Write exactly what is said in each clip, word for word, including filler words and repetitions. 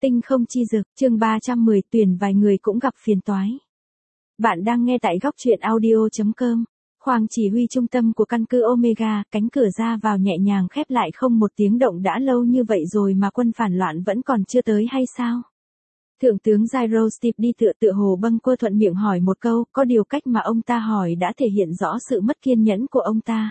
Tinh không chi dực, chương ba trăm mười, tuyển vài người cũng gặp phiền toái. Bạn đang nghe tại góc truyện audio chấm com. Khoang chỉ huy trung tâm của căn cứ Omega, cánh cửa ra vào nhẹ nhàng khép lại không một tiếng động. Đã lâu như vậy rồi mà quân phản loạn vẫn còn chưa tới hay sao? Thượng tướng Gyro Steve đi tựa tựa hồ bâng quơ thuận miệng hỏi một câu, có điều cách mà ông ta hỏi đã thể hiện rõ sự mất kiên nhẫn của ông ta.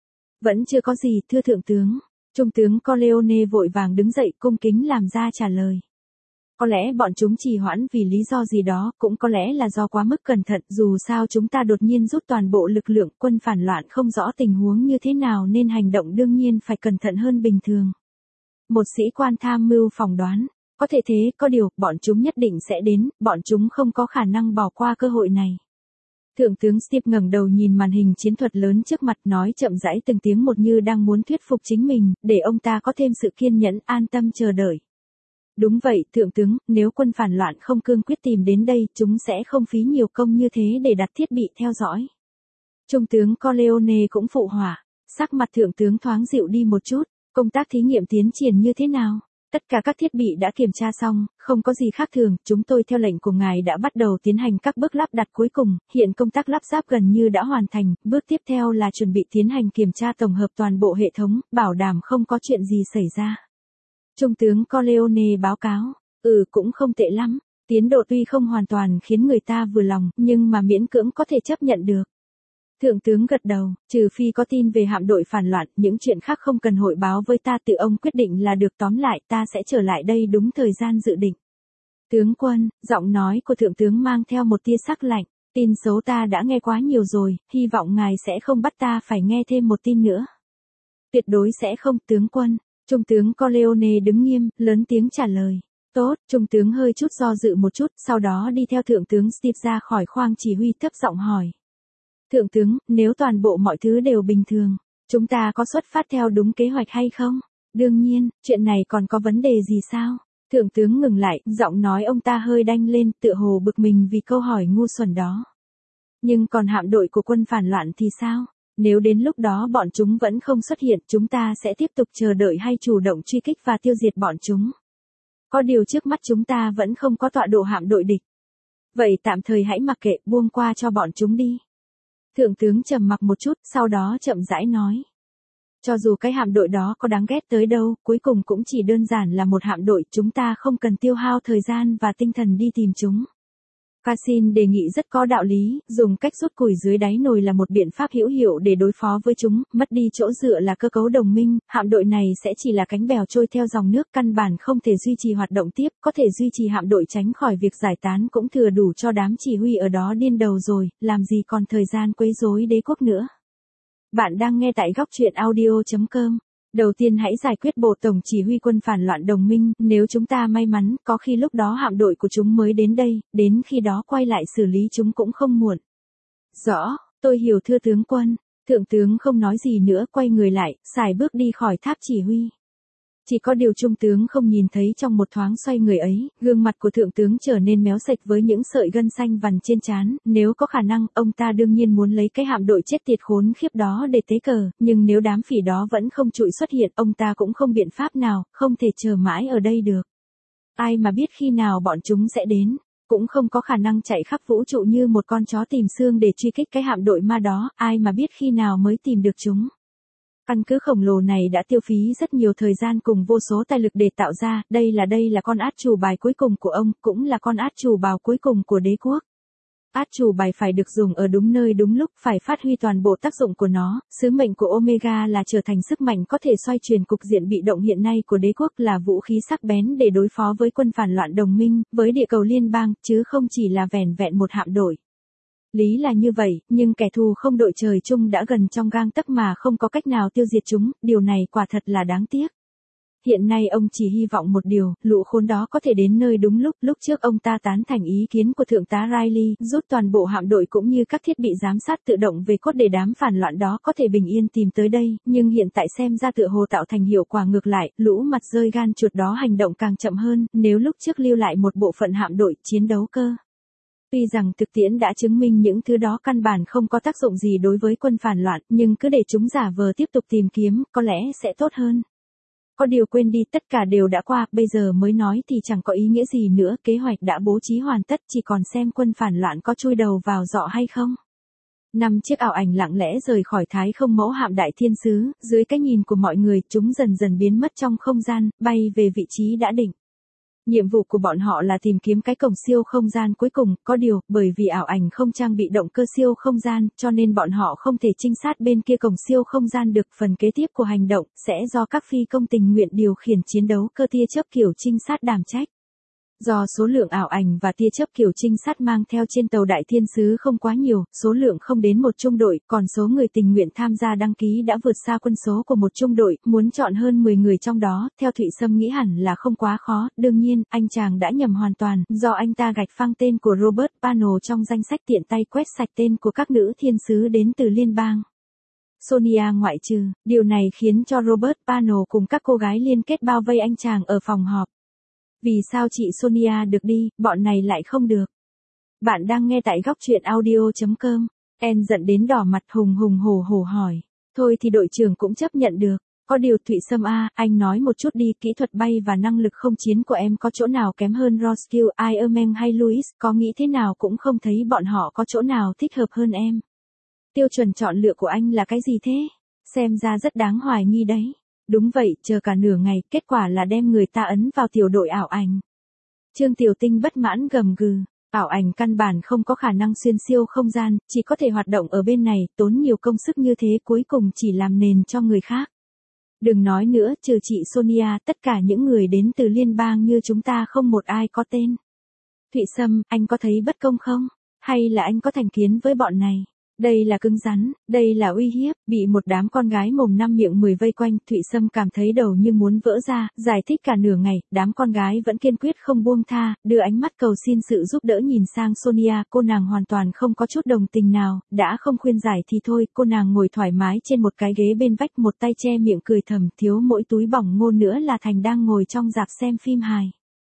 Vẫn chưa có gì, thưa thượng tướng. Trung tướng Corleone vội vàng đứng dậy cung kính làm ra trả lời. Có lẽ bọn chúng trì hoãn vì lý do gì đó, cũng có lẽ là do quá mức cẩn thận, dù sao chúng ta đột nhiên rút toàn bộ lực lượng, quân phản loạn không rõ tình huống như thế nào nên hành động đương nhiên phải cẩn thận hơn bình thường. Một sĩ quan tham mưu phỏng đoán, có thể thế, có điều, bọn chúng nhất định sẽ đến, bọn chúng không có khả năng bỏ qua cơ hội này. Thượng tướng Steve ngẩng đầu nhìn màn hình chiến thuật lớn trước mặt, nói chậm rãi từng tiếng một như đang muốn thuyết phục chính mình, để ông ta có thêm sự kiên nhẫn, an tâm chờ đợi. Đúng vậy, thượng tướng, nếu quân phản loạn không cương quyết tìm đến đây, chúng sẽ không phí nhiều công như thế để đặt thiết bị theo dõi. Trung tướng Corleone cũng phụ họa, sắc mặt thượng tướng thoáng dịu đi một chút, công tác thí nghiệm tiến triển như thế nào? Tất cả các thiết bị đã kiểm tra xong, không có gì khác thường, chúng tôi theo lệnh của ngài đã bắt đầu tiến hành các bước lắp đặt cuối cùng, hiện công tác lắp ráp gần như đã hoàn thành, bước tiếp theo là chuẩn bị tiến hành kiểm tra tổng hợp toàn bộ hệ thống, bảo đảm không có chuyện gì xảy ra. Trung tướng Corleone báo cáo, ừ cũng không tệ lắm, tiến độ tuy không hoàn toàn khiến người ta vừa lòng, nhưng mà miễn cưỡng có thể chấp nhận được. Thượng tướng gật đầu, trừ phi có tin về hạm đội phản loạn, những chuyện khác không cần hội báo với ta, tự ông quyết định là được, tóm lại ta sẽ trở lại đây đúng thời gian dự định. Tướng quân, giọng nói của thượng tướng mang theo một tia sắc lạnh, tin xấu ta đã nghe quá nhiều rồi, hy vọng ngài sẽ không bắt ta phải nghe thêm một tin nữa. Tuyệt đối sẽ không, tướng quân. Trung tướng Corleone đứng nghiêm, lớn tiếng trả lời. Tốt, trung tướng hơi chút do dự một chút, sau đó đi theo thượng tướng Steve ra khỏi khoang chỉ huy, thấp giọng hỏi. Thượng tướng, nếu toàn bộ mọi thứ đều bình thường, chúng ta có xuất phát theo đúng kế hoạch hay không? Đương nhiên, chuyện này còn có vấn đề gì sao? Thượng tướng ngừng lại, giọng nói ông ta hơi đanh lên, tựa hồ bực mình vì câu hỏi ngu xuẩn đó. Nhưng còn hạm đội của quân phản loạn thì sao? Nếu đến lúc đó bọn chúng vẫn không xuất hiện, chúng ta sẽ tiếp tục chờ đợi hay chủ động truy kích và tiêu diệt bọn chúng? Có điều trước mắt chúng ta vẫn không có tọa độ hạm đội địch. Vậy tạm thời hãy mặc kệ, buông qua cho bọn chúng đi. Thượng tướng trầm mặc một chút, sau đó chậm rãi nói. Cho dù cái hạm đội đó có đáng ghét tới đâu, cuối cùng cũng chỉ đơn giản là một hạm đội, chúng ta không cần tiêu hao thời gian và tinh thần đi tìm chúng. Cassin đề nghị rất có đạo lý, dùng cách rút củi dưới đáy nồi là một biện pháp hữu hiệu để đối phó với chúng, mất đi chỗ dựa là cơ cấu đồng minh, hạm đội này sẽ chỉ là cánh bèo trôi theo dòng nước, căn bản không thể duy trì hoạt động tiếp, có thể duy trì hạm đội tránh khỏi việc giải tán cũng thừa đủ cho đám chỉ huy ở đó điên đầu rồi, làm gì còn thời gian quấy rối đế quốc nữa. Bạn đang nghe tại góc truyện audio chấm com. Đầu tiên hãy giải quyết bộ tổng chỉ huy quân phản loạn đồng minh, nếu chúng ta may mắn, có khi lúc đó hạm đội của chúng mới đến đây, đến khi đó quay lại xử lý chúng cũng không muộn. Rõ, tôi hiểu thưa tướng quân. Thượng tướng không nói gì nữa, quay người lại, xài bước đi khỏi tháp chỉ huy. Chỉ có điều trung tướng không nhìn thấy trong một thoáng xoay người ấy, gương mặt của thượng tướng trở nên méo sạch với những sợi gân xanh vằn trên trán, nếu có khả năng, ông ta đương nhiên muốn lấy cái hạm đội chết tiệt khốn khiếp đó để tế cờ, nhưng nếu đám phỉ đó vẫn không trụi xuất hiện, ông ta cũng không biện pháp nào, không thể chờ mãi ở đây được. Ai mà biết khi nào bọn chúng sẽ đến, cũng không có khả năng chạy khắp vũ trụ như một con chó tìm xương để truy kích cái hạm đội ma đó, ai mà biết khi nào mới tìm được chúng. Căn cứ khổng lồ này đã tiêu phí rất nhiều thời gian cùng vô số tài lực để tạo ra, đây là đây là con át chủ bài cuối cùng của ông, cũng là con át chủ bài cuối cùng của đế quốc. Át chủ bài phải được dùng ở đúng nơi đúng lúc, phải phát huy toàn bộ tác dụng của nó, sứ mệnh của Omega là trở thành sức mạnh có thể xoay chuyển cục diện bị động hiện nay của đế quốc, là vũ khí sắc bén để đối phó với quân phản loạn đồng minh, với địa cầu liên bang, chứ không chỉ là vẻn vẹn một hạm đội. Lý là như vậy, nhưng kẻ thù không đội trời chung đã gần trong gang tấc mà không có cách nào tiêu diệt chúng, điều này quả thật là đáng tiếc. Hiện nay ông chỉ hy vọng một điều, lũ khốn đó có thể đến nơi đúng lúc, lúc trước ông ta tán thành ý kiến của thượng tá Riley, rút toàn bộ hạm đội cũng như các thiết bị giám sát tự động về cốt để đám phản loạn đó có thể bình yên tìm tới đây, nhưng hiện tại xem ra tựa hồ tạo thành hiệu quả ngược lại, lũ mặt rơi gan chuột đó hành động càng chậm hơn, nếu lúc trước lưu lại một bộ phận hạm đội chiến đấu cơ. Tuy rằng thực tiễn đã chứng minh những thứ đó căn bản không có tác dụng gì đối với quân phản loạn, nhưng cứ để chúng giả vờ tiếp tục tìm kiếm, có lẽ sẽ tốt hơn. Có điều quên đi, tất cả đều đã qua, bây giờ mới nói thì chẳng có ý nghĩa gì nữa, kế hoạch đã bố trí hoàn tất, chỉ còn xem quân phản loạn có chui đầu vào giọ hay không. Năm chiếc ảo ảnh lặng lẽ rời khỏi Thái Không mẫu hạm Đại Thiên Sứ, dưới cái nhìn của mọi người, chúng dần dần biến mất trong không gian, bay về vị trí đã định. Nhiệm vụ của bọn họ là tìm kiếm cái cổng siêu không gian cuối cùng, có điều, bởi vì ảo ảnh không trang bị động cơ siêu không gian, cho nên bọn họ không thể trinh sát bên kia cổng siêu không gian được. Phần kế tiếp của hành động, sẽ do các phi công tình nguyện điều khiển chiến đấu cơ tia chớp kiểu trinh sát đảm trách. Do số lượng ảo ảnh và tia chớp kiểu trinh sát mang theo trên tàu Đại Thiên Sứ không quá nhiều, số lượng không đến một trung đội, còn số người tình nguyện tham gia đăng ký đã vượt xa quân số của một trung đội, muốn chọn hơn mười người trong đó, theo Thụy Sâm nghĩ hẳn là không quá khó, đương nhiên, anh chàng đã nhầm hoàn toàn, do anh ta gạch phăng tên của Robert Pano trong danh sách tiện tay quét sạch tên của các nữ thiên sứ đến từ liên bang. Sonia ngoại trừ, điều này khiến cho Robert Pano cùng các cô gái liên kết bao vây anh chàng ở phòng họp. Vì sao chị Sonia được đi, bọn này lại không được? Bạn đang nghe tại góc truyện audio chấm com. En giận đến đỏ mặt hùng hùng hổ hổ hỏi. Thôi thì đội trưởng cũng chấp nhận được. Có điều Thụy Sâm a, anh nói một chút đi, kỹ thuật bay và năng lực không chiến của em có chỗ nào kém hơn Roskill, Iron Man hay Louis, có nghĩ thế nào cũng không thấy bọn họ có chỗ nào thích hợp hơn em. Tiêu chuẩn chọn lựa của anh là cái gì thế? Xem ra rất đáng hoài nghi đấy. Đúng vậy, chờ cả nửa ngày, kết quả là đem người ta ấn vào tiểu đội ảo ảnh. Trương Tiểu Tinh bất mãn gầm gừ, ảo ảnh căn bản không có khả năng xuyên siêu không gian, chỉ có thể hoạt động ở bên này, tốn nhiều công sức như thế cuối cùng chỉ làm nền cho người khác. Đừng nói nữa, trừ chị Sonia, tất cả những người đến từ liên bang như chúng ta không một ai có tên. Thụy Sâm, anh có thấy bất công không? Hay là anh có thành kiến với bọn này? Đây là cứng rắn, đây là uy hiếp, bị một đám con gái mồm năm miệng mười vây quanh, Thụy Sâm cảm thấy đầu như muốn vỡ ra, giải thích cả nửa ngày, đám con gái vẫn kiên quyết không buông tha, đưa ánh mắt cầu xin sự giúp đỡ nhìn sang Sonia, cô nàng hoàn toàn không có chút đồng tình nào, đã không khuyên giải thì thôi, cô nàng ngồi thoải mái trên một cái ghế bên vách, một tay che miệng cười thầm, thiếu mỗi túi bỏng ngô nữa là thành đang ngồi trong rạp xem phim hài.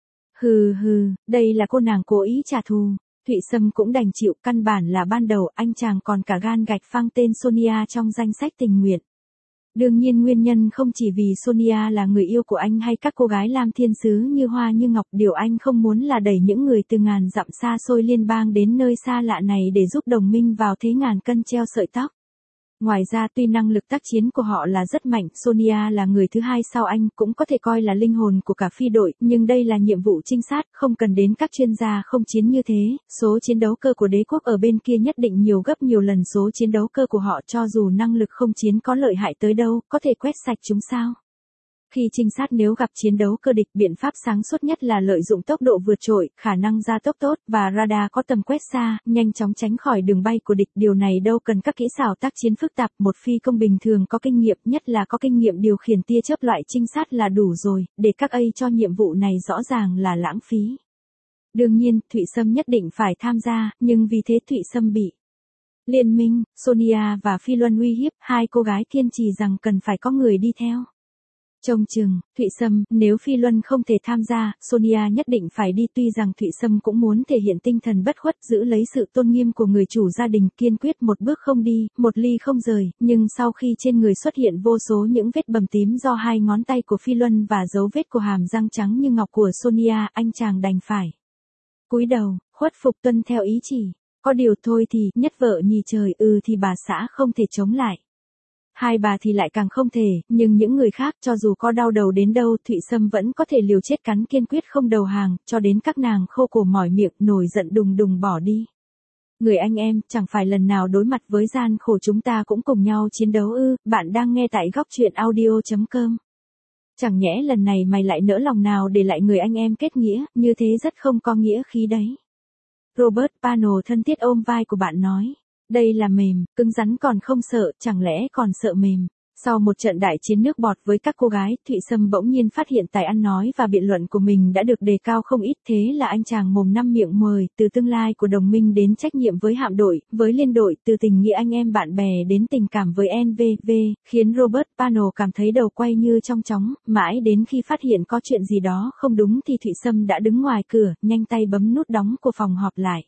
Hừ hừ, đây là cô nàng cố ý trả thù. Thụy Sâm cũng đành chịu, căn bản là ban đầu anh chàng còn cả gan gạch phăng tên Sonia trong danh sách tình nguyện. Đương nhiên nguyên nhân không chỉ vì Sonia là người yêu của anh hay các cô gái lam thiên sứ như hoa như ngọc, điều anh không muốn là đẩy những người từ ngàn dặm xa xôi liên bang đến nơi xa lạ này để giúp đồng minh vào thế ngàn cân treo sợi tóc. Ngoài ra tuy năng lực tác chiến của họ là rất mạnh, Sonia là người thứ hai sau anh, cũng có thể coi là linh hồn của cả phi đội, nhưng đây là nhiệm vụ trinh sát, không cần đến các chuyên gia không chiến như thế, số chiến đấu cơ của đế quốc ở bên kia nhất định nhiều gấp nhiều lần số chiến đấu cơ của họ, cho dù năng lực không chiến có lợi hại tới đâu, có thể quét sạch chúng sao? Khi trinh sát nếu gặp chiến đấu cơ địch, biện pháp sáng suốt nhất là lợi dụng tốc độ vượt trội, khả năng gia tốc tốt, và radar có tầm quét xa, nhanh chóng tránh khỏi đường bay của địch. Điều này đâu cần các kỹ xảo tác chiến phức tạp, một phi công bình thường có kinh nghiệm, nhất là có kinh nghiệm điều khiển tia chớp loại trinh sát là đủ rồi, để các A cho nhiệm vụ này rõ ràng là lãng phí. Đương nhiên, Thụy Sâm nhất định phải tham gia, nhưng vì thế Thụy Sâm bị Liên minh, Sonia và Phi Luân uy hiếp, hai cô gái kiên trì rằng cần phải có người đi theo. Trông chừng, Thụy Sâm, nếu Phi Luân không thể tham gia, Sonia nhất định phải đi, tuy rằng Thụy Sâm cũng muốn thể hiện tinh thần bất khuất, giữ lấy sự tôn nghiêm của người chủ gia đình, kiên quyết một bước không đi, một ly không rời, nhưng sau khi trên người xuất hiện vô số những vết bầm tím do hai ngón tay của Phi Luân và dấu vết của hàm răng trắng như ngọc của Sonia, anh chàng đành phải cúi đầu, khuất phục tuân theo ý chỉ. Có điều thôi thì, nhất vợ nhì trời, ừ thì bà xã không thể chống lại. Hai bà thì lại càng không thể, nhưng những người khác cho dù có đau đầu đến đâu, Thụy Sâm vẫn có thể liều chết cắn kiên quyết không đầu hàng, cho đến các nàng khô cổ mỏi miệng, nổi giận đùng đùng bỏ đi. Người anh em, chẳng phải lần nào đối mặt với gian khổ chúng ta cũng cùng nhau chiến đấu ư? Bạn đang nghe tại góc truyện audio chấm com. Chẳng nhẽ lần này mày lại nỡ lòng nào để lại người anh em kết nghĩa, như thế rất không có nghĩa khí đấy. Robert Pano thân thiết ôm vai của bạn nói. Đây là mềm, cứng rắn còn không sợ, chẳng lẽ còn sợ mềm. Sau một trận đại chiến nước bọt với các cô gái, Thụy Sâm bỗng nhiên phát hiện tài ăn nói và biện luận của mình đã được đề cao không ít, thế là anh chàng mồm năm miệng mười, từ tương lai của đồng minh đến trách nhiệm với hạm đội, với liên đội, từ tình nghĩa anh em bạn bè đến tình cảm với en vê vê, khiến Robert Pano cảm thấy đầu quay như trong chóng, mãi đến khi phát hiện có chuyện gì đó không đúng thì Thụy Sâm đã đứng ngoài cửa, nhanh tay bấm nút đóng của phòng họp lại.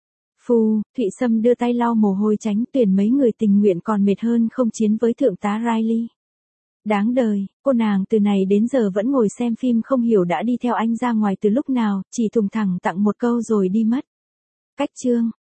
Phu, Thụy Sâm đưa tay lau mồ hôi tránh, tuyển mấy người tình nguyện còn mệt hơn không chiến với thượng tá Riley. Đáng đời, cô nàng từ này đến giờ vẫn ngồi xem phim không hiểu đã đi theo anh ra ngoài từ lúc nào, chỉ thùng thẳng tặng một câu rồi đi mất. Cách chương